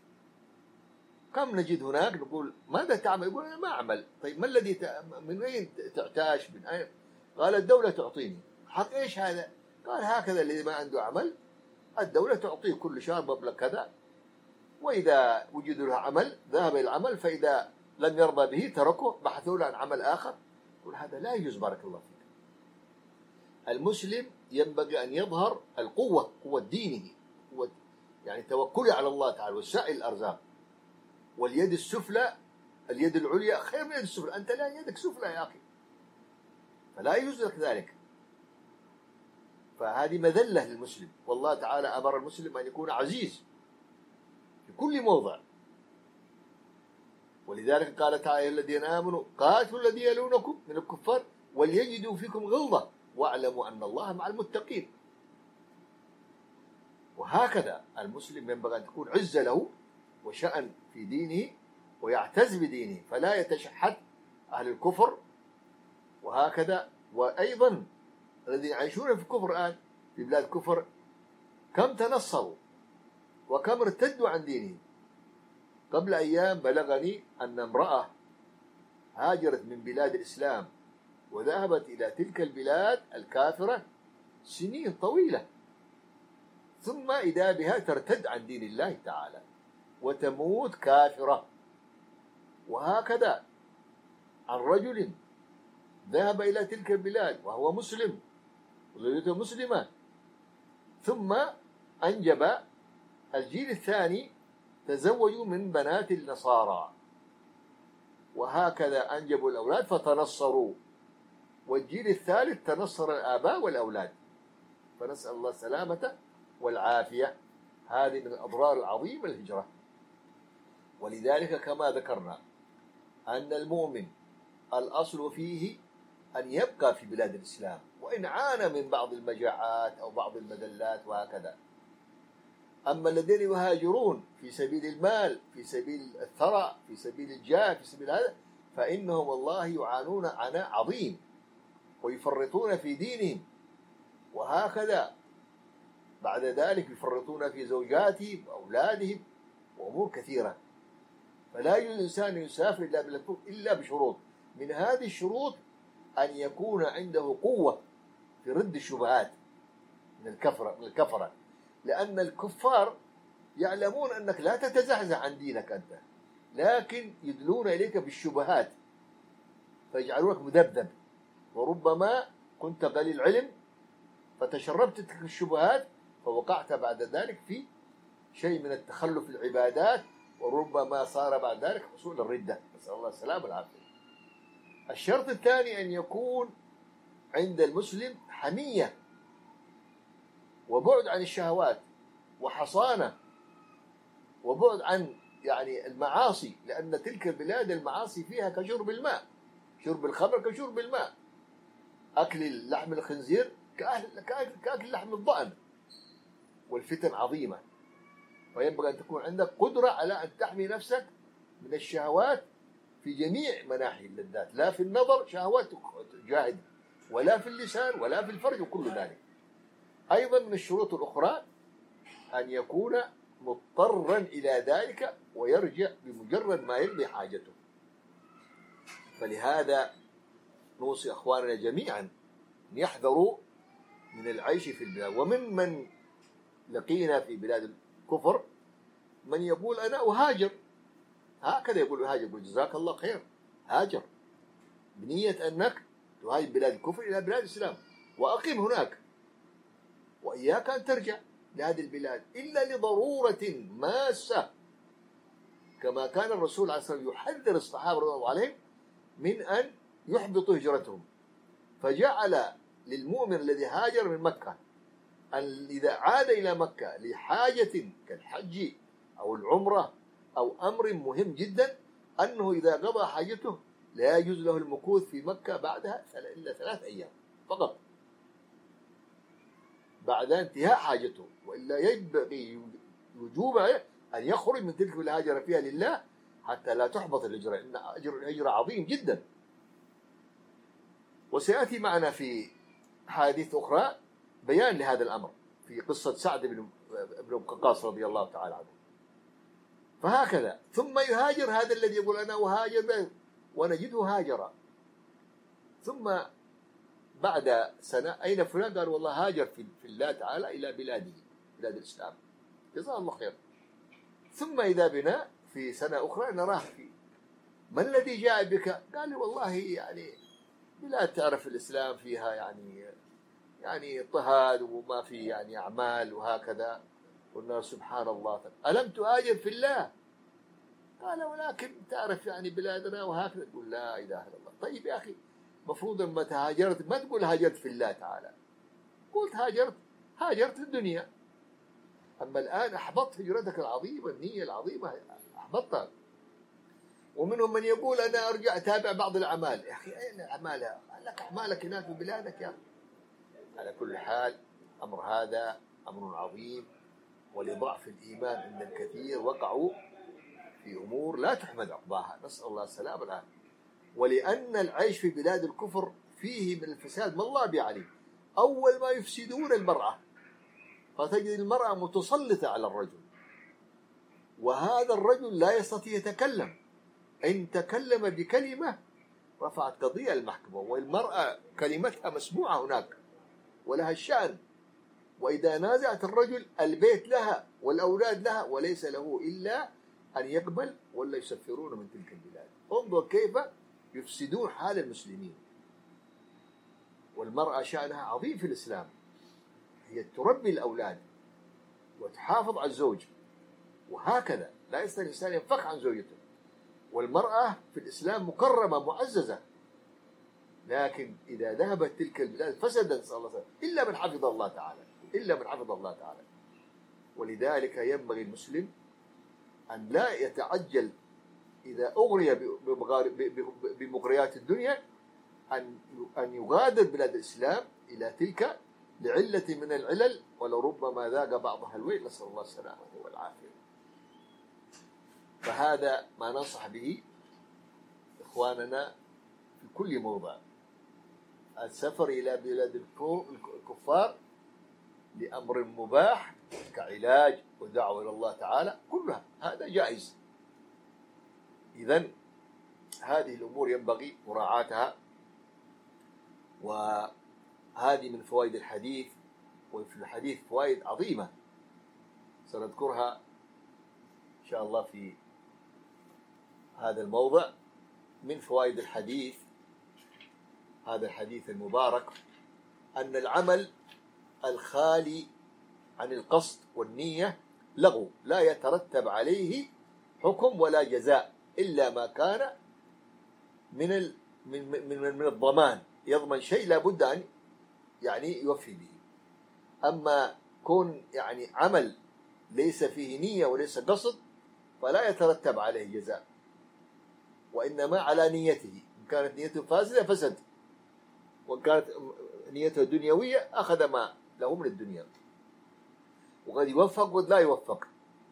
كم نجد هناك نقول: ماذا تعمل؟ يقول: أنا ما أعمل. طيب، ما الذي ت... من أين تعتاش؟ من أين؟ قال: الدولة تعطيني. حق إيش هذا؟ قال: هكذا الذي ما عنده عمل الدولة تعطيه كل شهر مبلغ كذا، وإذا وجد له عمل ذهب إلى العمل، فإذا لم يرضى به تركه، بحثوا له عن عمل آخر. يقول: هذا لا يجوز، بارك الله فيك. المسلم ينبغي أن يظهر القوة، قوة دينه، قوة يعني توكله على الله تعالى والسعي الأرزاق، واليد السفلى اليد العليا خير من اليد السفلى. أنت لا يدك سفلى يا أخي، فلا يجوز لك ذلك. فهذه مذلة للمسلم، والله تعالى أمر المسلم أن يكون عزيز في كل موضع، ولذلك قال تعالى: الذين آمنوا قاتلوا الذين يلونكم من الكفار وليجدوا فيكم غلظة واعلموا أن الله مع المتقين. وهكذا المسلم ينبغي أن تكون عزة له وشأن في دينه ويعتز بدينه، فلا يتشحت أهل الكفر. وهكذا وأيضا الذين يعيشون في الكفر الآن في بلاد الكفر كم تنصروا وكم ارتدوا عن دينهم. قبل أيام بلغني أن امرأة هاجرت من بلاد الإسلام وذهبت إلى تلك البلاد الكافرة سنين طويلة، ثم إذا بها ترتد عن دين الله تعالى وتموت كافرة. وهكذا عن رجل ذهب إلى تلك البلاد وهو مسلم وزوجته مسلمة، ثم أنجب الجيل الثاني تزوجوا من بنات النصارى، وهكذا أنجبوا الأولاد فتنصروا، والجيل الثالث تنصر الآباء والأولاد. فنسأل الله السلامة والعافية. هذه من الأضرار العظيمة الهجرة. ولذلك كما ذكرنا أن المؤمن الأصل فيه أن يبقى في بلاد الإسلام وإن عانى من بعض المجاعات أو بعض المذلات وهكذا. أما الذين يهاجرون في سبيل المال، في سبيل الثراء، في سبيل الجاه، في سبيل هذا، فإنهم والله يعانون عناء عظيم ويفرطون في دينهم، وهكذا بعد ذلك يفرطون في زوجاتهم وأولادهم وأمور كثيرة. فلا يجوز الإنسان يسافر إلا بشروط. من هذه الشروط أن يكون عنده قوة في رد الشبهات من الكفرة من الكفرة لأن الكفار يعلمون أنك لا تتزحزح عن دينك أنت، لكن يدلون إليك بالشبهات فيجعلونك مذبذب. وربما كنت قليل علم فتشربت تلك الشبهات فوقعت بعد ذلك في شيء من التخلف في العبادات، وربما صار بعد ذلك حصول الردة، نسأل الله السلامة والعافية. الشرط الثاني أن يكون عند المسلم حمية وبعد عن الشهوات وحصانة وبعد عن يعني المعاصي، لأن تلك البلاد المعاصي فيها كشرب الماء، شرب الخمر كشرب الماء، أكل لحم الخنزير كأكل, كأكل لحم الضأن، والفتن عظيمة. فينبغي أن تكون عندك قدرة على أن تحمي نفسك من الشهوات في جميع مناحي اللذات، لا في النظر شهوات جاهد، ولا في اللسان، ولا في الفرج، وكل ذلك. أيضا من الشروط الأخرى أن يكون مضطرا إلى ذلك ويرجع بمجرد ما يقضي حاجته. فلهذا نوصي أخواننا جميعا أن يحذروا من العيش في البلاد. ومن من لقينا في بلاد الكفر من يقول أنا أهاجر، هكذا يقول أهاجر، يقول جزاك الله خير، هاجر بنية أنك تهاجر بلاد الكفر إلى بلاد الإسلام وأقيم هناك، وإياك أن ترجع لهذه البلاد إلا لضرورة ماسة، كما كان الرسول عليه الصلاة والسلام يحذر الصحابة رضي الله عليهم من أن يحبطوا هجرتهم، فجعل للمؤمن الذي هاجر من مكة أن إذا عاد إلى مكة لحاجة كالحج أو العمرة أو أمر مهم جدا أنه إذا قضى حاجته لا يجوز له المكوث في مكة بعدها إلا ثلاث أيام فقط بعد انتهاء حاجته، وإلا ينبغي وجوب عليه أن يخرج من تلك الهاجر فيها لله حتى لا تحبط الهجرة، إن أجر الهجرة عظيم جدا. وسيأتي معنا في حديث أخرى بيان لهذا الأمر في قصة سعد بن ابن وقاص رضي الله تعالى عنه. فهكذا ثم يهاجر هذا الذي يقول أنا أهاجر ونجده هاجر، ثم بعد سنة أين فلان؟ قال والله هاجر في الله تعالى إلى بلاده، بلاد الإسلام، جزاه الله خير. ثم إذا بنا في سنة أخرى نراه في ما الذي جاء بك؟ قال والله يعني بلاد تعرف الإسلام فيها يعني يعني اضطهاد وما في يعني أعمال وهكذا. قلنا سبحان الله، ألم تهاجر في الله؟ قال ولكن تعرف يعني بلادنا وهكذا. تقول لا إله إلا الله. طيب يا أخي مفروض لما تهاجرت ما تقول هاجرت في الله تعالى، قلت هاجرت هاجرت الدنيا. أما الآن أحبطت هجرتك العظيمة، النية العظيمة أحبطتها. ومنهم من يقول أنا أرجع أتابع بعض الأعمال. يا أخي أين أعمالها؟ لك أعمالك هناك في بلادك يا أخي. على كل حال أمر هذا أمر عظيم، ولضعف الإيمان عند الكثير وقعوا في أمور لا تحمد عقباها، نسأل الله السلامة والعافية. ولأن العيش في بلاد الكفر فيه من الفساد ما الله بعليه. أول ما يفسدون المرأة، فتجد المرأة متسلطة على الرجل، وهذا الرجل لا يستطيع يتكلم، إن تكلم بكلمة رفعت قضية المحكمة، والمرأة كلمتها مسموعة هناك ولها الشأن، وإذا نازعت الرجل البيت لها والأولاد لها، وليس له إلا أن يقبل ولا يسفرون من تلك البلاد. انظر كيف يفسدون حال المسلمين. والمرأة شأنها عظيم في الإسلام، هي تربي الأولاد وتحافظ على الزوج، وهكذا لا يستطيع الإنسان ينفك عن زوجته. والمرأة في الإسلام مكرمة معززة، لكن إذا ذهبت تلك البلاد فسدت، صلى الله عليه وسلم، إلا من حفظ الله تعالى، إلا من حفظ الله تعالى. ولذلك ينبغي المسلم أن لا يتعجل إذا أغري بمغريات الدنيا أن أن يغادر بلاد الإسلام إلى تلك لعلة من العلل، ولربما ذاق بعضها الويل، نسأل الله السلامة والعافية. فهذا ما ننصح به إخواننا في كل موضع. السفر إلى بلاد الكفار لأمر مباح كعلاج ودعوة إلى الله تعالى كلها هذا جائز. إذن هذه الأمور ينبغي مراعاتها، وهذه من فوائد الحديث. وفي الحديث فوائد عظيمة سنذكرها إن شاء الله في هذا الموضع. من فوائد الحديث، هذا الحديث المبارك، أن العمل الخالي عن القصد والنية لغو لا يترتب عليه حكم ولا جزاء إلا ما كان من ال من من من الضمان، يضمن شيء لا بد أن يعني يوفي به. أما كون يعني عمل ليس فيه نية وليس قصد فلا يترتب عليه جزاء، وإنما على نيته. إن كانت نيته فاسدة فسد، وإن كانت نيته دنيوية أخذ ما له من الدنيا، وقد يوفق وقد لا يوفق.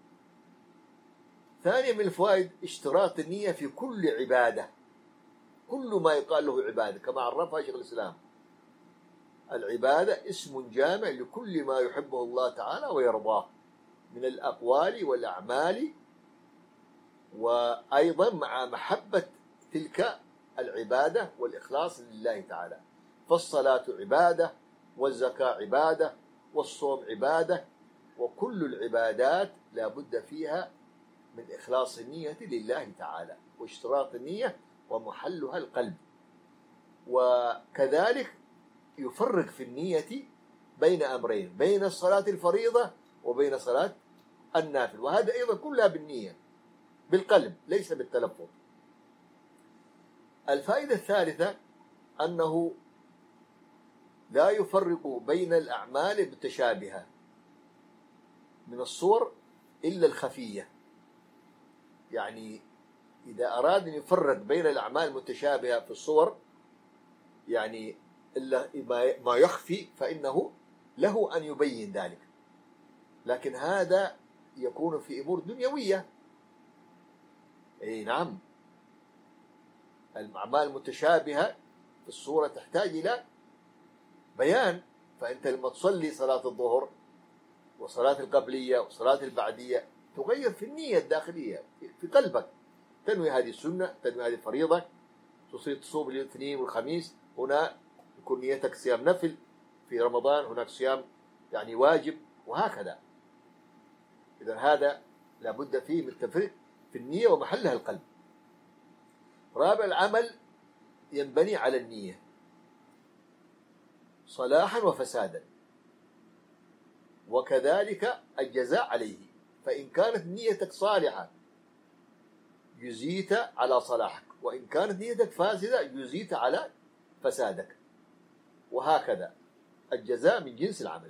ثانيا من الفوائد اشتراط النية في كل عبادة، كل ما يقال له عبادة كما عرفها شيخ الإسلام. العبادة اسم جامع لكل ما يحبه الله تعالى ويرضاه من الأقوال والأعمال، وأيضا مع محبة تلك العبادة والإخلاص لله تعالى. فالصلاة عبادة، والزكاة عبادة، والصوم عبادة، وكل العبادات لا بد فيها من إخلاص النية لله تعالى واشتراط النية، ومحلها القلب. وكذلك يفرق في النية بين أمرين، بين الصلاة الفريضة وبين صلاة النافل، وهذا أيضا كلها بالنية بالقلب ليس بالتلفظ. الفائدة الثالثة أنه لا يفرق بين الأعمال المتشابهة من الصور إلا الخفية. يعني إذا أراد أن يفرق بين الأعمال المتشابهة في الصور يعني إلا ما يخفي فإنه له أن يبين ذلك، لكن هذا يكون في أمور دنيوية. أي نعم، الأعمال المتشابهة في الصورة تحتاج إلى بيان. فأنت لما تصلي صلاة الظهر وصلاة القبلية وصلاة البعدية تغير في النية الداخلية في قلبك، تنوي هذه السنة، تنوي هذه الفريضة، تصير تصوم الاثنين والخميس، هنا يكون نيتك صيام نفل، في رمضان هناك صيام يعني واجب، وهكذا. إذن هذا لابد فيه من التفريق في النية ومحلها القلب. رابع، العمل ينبني على النية صلاحا وفسادا، وكذلك الجزاء عليه. فإن كانت نيتك صالحة جزيت على صلاحك، وإن كانت نيتك فاسدة جزيت على فسادك، وهكذا الجزاء من جنس العمل.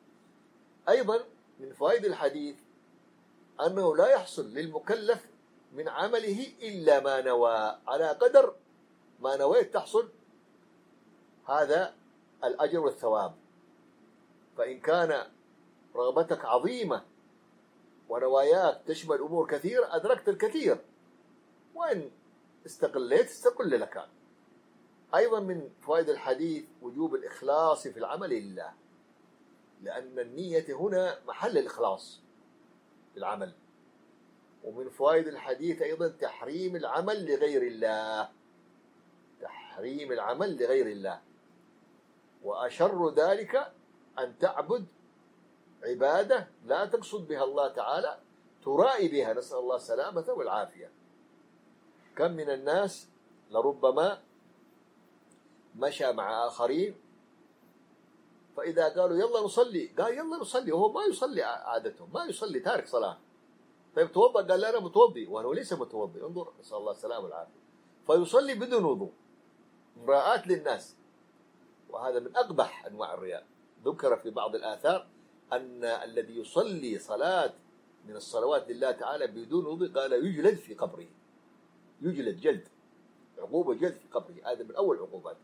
أيضا من فوائد الحديث أنه لا يحصل للمكلف من عمله إلا ما نوى، على قدر ما نويت تحصل هذا الأجر والثواب. فإن كان رغبتك عظيمة ونواياك تشمل أمور كثيرة أدركت الكثير، وإن استقليت استقل لك. أيضا من فوائد الحديث وجوب الإخلاص في العمل لله، لأن النية هنا محل الإخلاص في العمل. ومن فوائد الحديث أيضا تحريم العمل لغير الله، تحريم العمل لغير الله، وأشر ذلك أن تعبد عبادة لا تقصد بها الله تعالى، ترائي بها، نسأل الله السلامة والعافية. كم من الناس لربما مشى مع آخرين، فإذا قالوا يلا نصلي قال يلا نصلي، وهو ما يصلي، عادته ما يصلي، تارك صلاة. طيب توضأ، قال لا أنا متوضي وأنا ليس متوضي. انظر، نسأل الله السلامة والعافية. فيصلي بدون وضوء، مراءة للناس، وهذا من أقبح أنواع الرياء. ذكر في بعض الآثار أن الذي يصلي صلاة من الصلوات لله تعالى بدون وضوء قال يجلد في قبره، يجلد جلد، عقوبة جلد في قبره، هذا من أول عقوبات.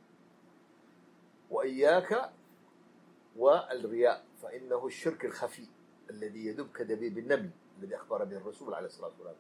وإياك والرياء، فإنه الشرك الخفي الذي يدب كدبيب النمل، الذي أخبر به الرسول عليه الصلاة والسلام.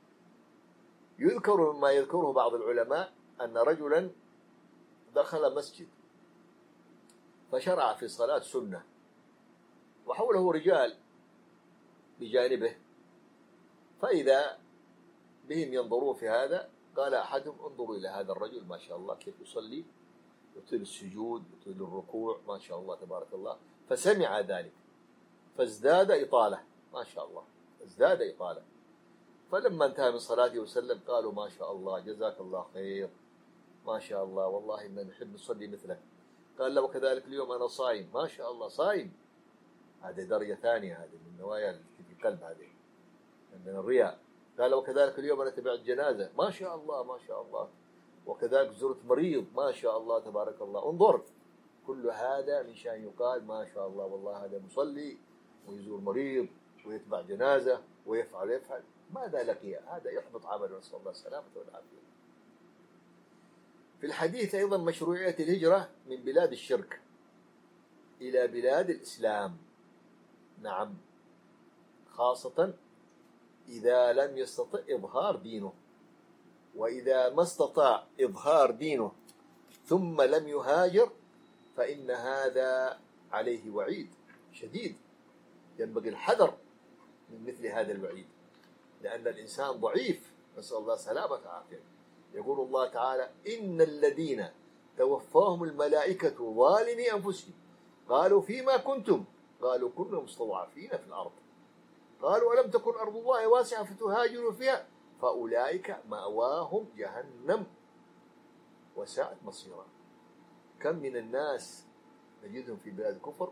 يذكر مما يذكره بعض العلماء أن رجلا دخل مسجد فشرع في صلاة سنة، وحوله رجال بجانبه، فإذا بهم ينظرون في هذا، قال أحدهم انظروا إلى هذا الرجل ما شاء الله كيف يصلي، يطيل السجود، يطيل الركوع، ما شاء الله تبارك الله. فسمع ذلك فازداد إطالة، ما شاء الله ازداد إطالة. فلما انتهى من صلاته وسلم قالوا ما شاء الله جزاك الله خير، ما شاء الله والله إننا نحب نصلي مثلك. قال له وكذلك اليوم أنا صايم، ما شاء الله صايم. هذه درجة ثانية، هذه من نوايا في القلب، هذه من الرياء. قال وكذلك اليوم أنا تبعت جنازة، ما شاء الله ما شاء الله. وكذلك زرت مريض، ما شاء الله تبارك الله. انظر، كل هذا من شأن يقال ما شاء الله والله هذا مصلي ويزور مريض ويتبع جنازة ويفعل يفعل. ماذا لقي؟ هذا يحبط عمله، نسأل الله السلامة والعافية. في الحديث أيضا مشروعية الهجرة من بلاد الشرك إلى بلاد الإسلام، نعم، خاصة إذا لم يستطع إظهار دينه. وإذا ما استطاع إظهار دينه ثم لم يهاجر فإن هذا عليه وعيد شديد، ينبغي الحذر من مثل هذا الوعيد، لأن الإنسان ضعيف، نسأل الله السلامة والعافية. يقول الله تعالى إن الذين توفاهم الملائكة ظالمي أنفسهم قالوا فيما كنتم قالوا كنا مستضعفين في الأرض قالوا ألم تكن أرض الله واسعة فتهاجروا فيها فأولئك مأواهم جهنم وساءت مصيرا. كم من الناس نجدهم في بلاد الكفر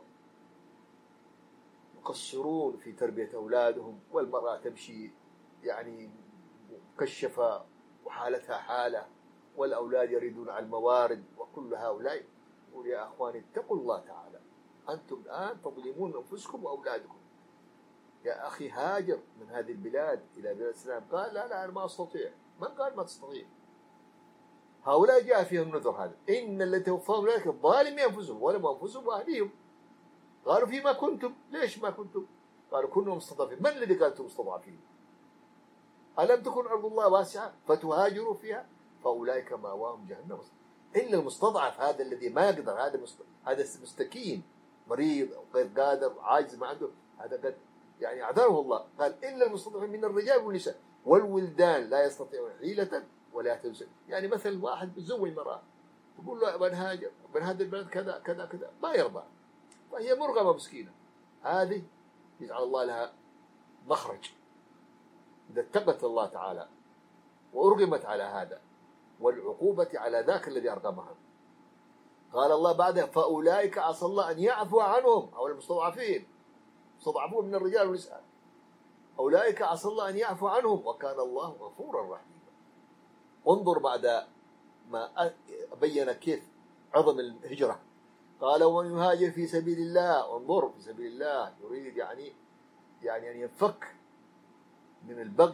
يقصرون في تربية أولادهم، والمرأة تمشي يعني مكشفة وحالتها حالة، والأولاد يريدون على الموارد، وكل هؤلاء. يقول يا أخواني اتقوا الله تعالى، أنتم الآن تظلمون أنفسكم وأولادكم. يا أخي هاجر من هذه البلاد إلى بلاد الإسلام. قال لا لا أنا ما أستطيع. من قال ما تستطيع؟ هؤلاء جاء فيهم النذر هذا إن الذين توفاهم الملائكة ظالمي أنفسهم ولم أنفسهم وأهليهم قالوا فيما كنتم. ليش ما كنتم؟ قالوا كنا مستضعفين. من الذي قال أنتم مستضعفين؟ ألم تكن أرض الله واسعة فتهاجروا فيها فأولئك مأواهم جهنم. إلا المستضعف هذا الذي ما يقدر، هذا هذا مستكين مريض أو غير قادر عاجز ما عنده، هذا قد يعني أعذره الله. قال إلا المستضعفين من الرجال والنساء والولدان لا يستطيعون حيلة ولا يهتدون. يعني مثل واحد بتزوج مرأة تقول له بنهاجر من هذا البلد كذا كذا كذا، ما يرضى، فهي مرغمة مسكينة. هذه يجعل الله لها مخرج إذا اتقت الله تعالى وأرغمت على هذا، والعقوبة على ذاك الذي أرغمها. قال الله بعدها فأولئك عسى الله أن يعفو عنهم، أو المستضعفين مستضعفون من الرجال والنساء، أولئك عسى الله أن يعفو عنهم وكان الله غفورا رحيما. انظر بعد ما بين كيف عظم الهجرة، قال ومن يهاجر في سبيل الله. انظر في سبيل الله، يريد يعني يعني أن ينفك من البغي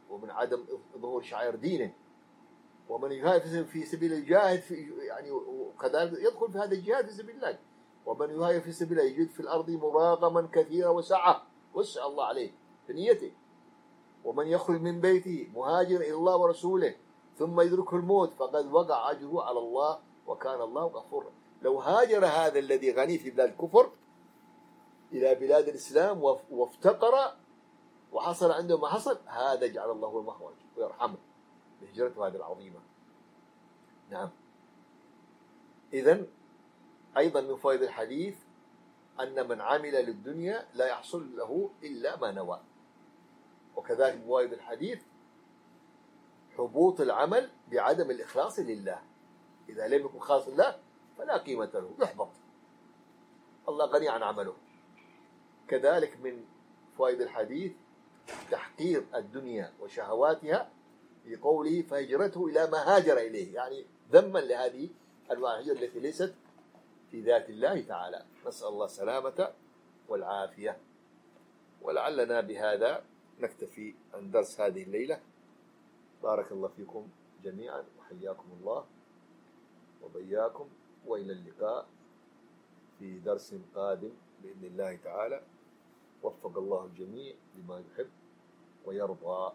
ومن عدم ظهور شعائر دينه. ومن يهاجر في سبيل الجاهد في يعني وكذلك يدخل في هذا الجهاد في سبيل الله. ومن يهاجر في سبيل الله يجد في الأرض مراغما كثيرا وسعة، وسع الله عليه في نيته. ومن يخرج من بيته مهاجر إلى الله ورسوله ثم يدركه الموت فقد وقع أجره على الله وكان الله غفورا. لو هاجر هذا الذي غني في بلاد الكفر إلى بلاد الإسلام وافتقر وحصل عنده ما حصل، هذا جعل الله المخرج ويرحمه بهجرته هذه العظيمة. نعم. إذن أيضا من فوائد الحديث أن من عمل للدنيا لا يحصل له إلا ما نوى. وكذلك من فوائد الحديث حبوط العمل بعدم الإخلاص لله. إذا لم يكن خالص لله فلا قيمة له، يحبط، الله غني عن عمله. كذلك من فوائد الحديث تحقير الدنيا وشهواتها بقوله فهجرته إلى ما هاجر إليه، يعني ذما لهذه أنواع الهجرة التي ليست في ذات الله تعالى. نسأل الله السلامة والعافية. ولعلنا بهذا نكتفي عن درس هذه الليلة. بارك الله فيكم جميعا وحياكم الله وبياكم، وإلى اللقاء في درس قادم بإذن الله تعالى. وفق الله الجميع لما يحب ويرضى.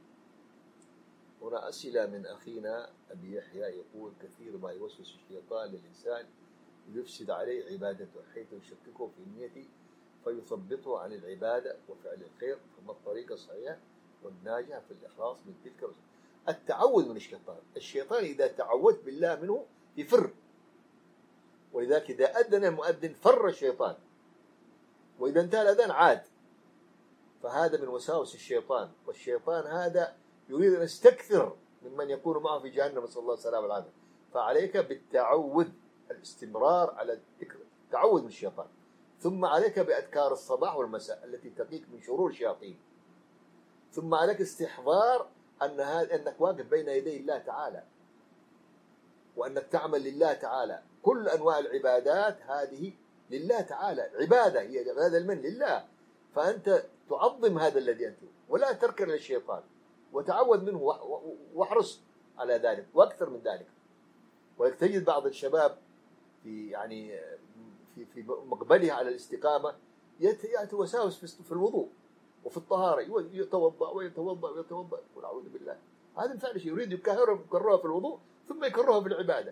هنا أسئلة من أخينا أبي يحيى يقول كثير ما يوسوس الشيطان للإنسان ليفسد عليه عبادته حيث يشككه في نيته فيثبطه عن العبادة وفعل الخير، فما الطريقة الصحيحة والناجحة في الإخلاص من تلك الوسوسة؟ التعوذ من الشيطان. الشيطان إذا تعوذت بالله منه يفر، ولذلك إذا أذن المؤذن فر الشيطان، وإذا انتهى الأذان عاد. فهذا من وساوس الشيطان، والشيطان هذا يريد أن يستكثر ممن يكون معه في جهنم، نسأل الله السلامة والعافية. فعليك بالتعوذ، الاستمرار على الذكر، التعوذ من الشيطان. ثم عليك بأذكار الصباح والمساء التي تقيك من شرور الشياطين. ثم عليك استحضار أن هذا أنك واقف بين يدي الله تعالى، وأنك تعمل لله تعالى. كل أنواع العبادات هذه لله تعالى، عبادة هي عبادة المن لله. فأنت تعظم هذا الذي أنت، ولا تركن للشيطان، وتعوذ منه واحرص على ذلك وأكثر من ذلك. وتجد بعض الشباب في يعني في في مقبله على الاستقامة يأتي وساوس في الوضوء وفي الطهارة، يتوضأ ويتوضأ ويتوضأ، يقول أعوذ بالله. هذا من فعل شيء، يريد يكررها في الوضوء ثم يكررها في العبادة.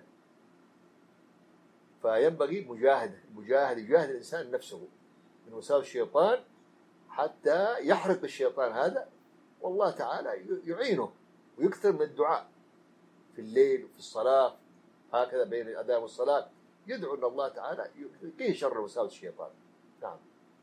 فينبغي مجاهدة، مجاهد يجاهد الإنسان نفسه من وساوس الشيطان حتى يحرق الشيطان هذا، والله تعالى يعينه. ويكثر من الدعاء في الليل وفي الصلاة، هكذا بين الأذان والصلاة يدعو أن الله تعالى يقيه شر وساوس الشيطان. نعم.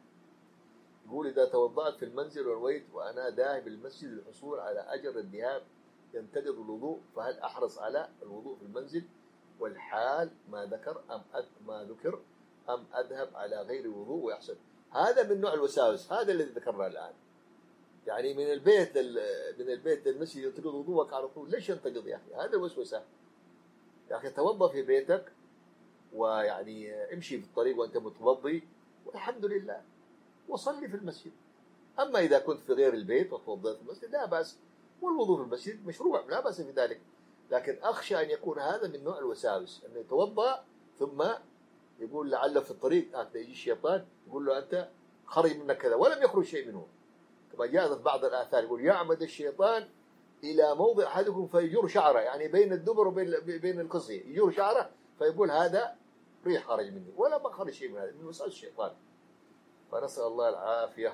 يقول إذا توضأت في المنزل ونويت وأنا ذاهب المسجد للحصول على أجر الذهاب ينتقض الوضوء، فهل أحرص على الوضوء في المنزل والحال ما ذكر أم ما ذكر أم أذهب على غير وضوء ويحصل؟ هذا من نوع الوساوس، هذا الذي ذكرناه الآن. يعني من البيت من البيت للمسجد ينتقض وضوءك على طول، ليش ينتقض يا أخي؟ هذا الوسوسة. يا أخي توضأ في بيتك، ويعني امشي في الطريق وأنت متوضي والحمد لله، وصلي في المسجد. أما إذا كنت في غير البيت وتوضأت في المسجد لا بأس، والوضوء في المسجد مشروع لا بأس في ذلك. لكن أخشى أن يكون هذا من نوع الوساوس، أنه يتوضأ ثم يقول لعل في الطريق هكذا يجي الشيطان يقول له أنت خرج منك كذا ولم يخرج شيء منه. كما جاء في بعض الآثار يقول يعمد الشيطان إلى موضع أحدكم فيجر شعره، يعني بين الدبر وبين بين القصي يجر شعره، فيقول هذا ريح خرج مني، ولا ما خرج شيء من هذا، من وساوس الشيطان. فنسأل الله العافية.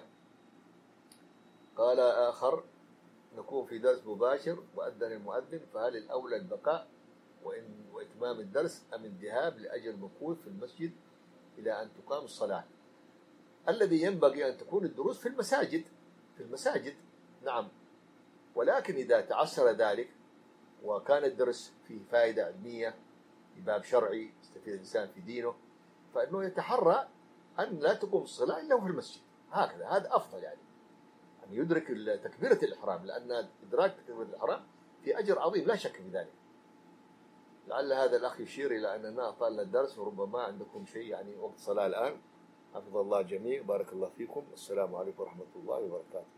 قال آخر نكون في درس مباشر وأذن المؤذن، فهل الأولى البقاء وإن وإتمام الدرس أم الذهاب لأجل مكوث في المسجد إلى أن تقام الصلاة؟ الذي ينبغي أن تكون الدروس في المساجد، في المساجد نعم. ولكن إذا تعسر ذلك وكان الدرس فيه فائدة علمية في باب شرعي يستفيد الإنسان في دينه، فإنه يتحرى أن لا تقوم الصلاة إلا في المسجد، هكذا هذا أفضل. يعني أن يدرك تكبيرة الإحرام، لأن إدراك تكبيرة الإحرام في أجر عظيم لا شك في ذلك. لعل هذا الأخ يشير إلى أننا أطلنا الدرس وربما عندكم شيء، يعني وقت صلاة الآن. حفظ الله جميع، بارك الله فيكم، السلام عليكم ورحمة الله وبركاته.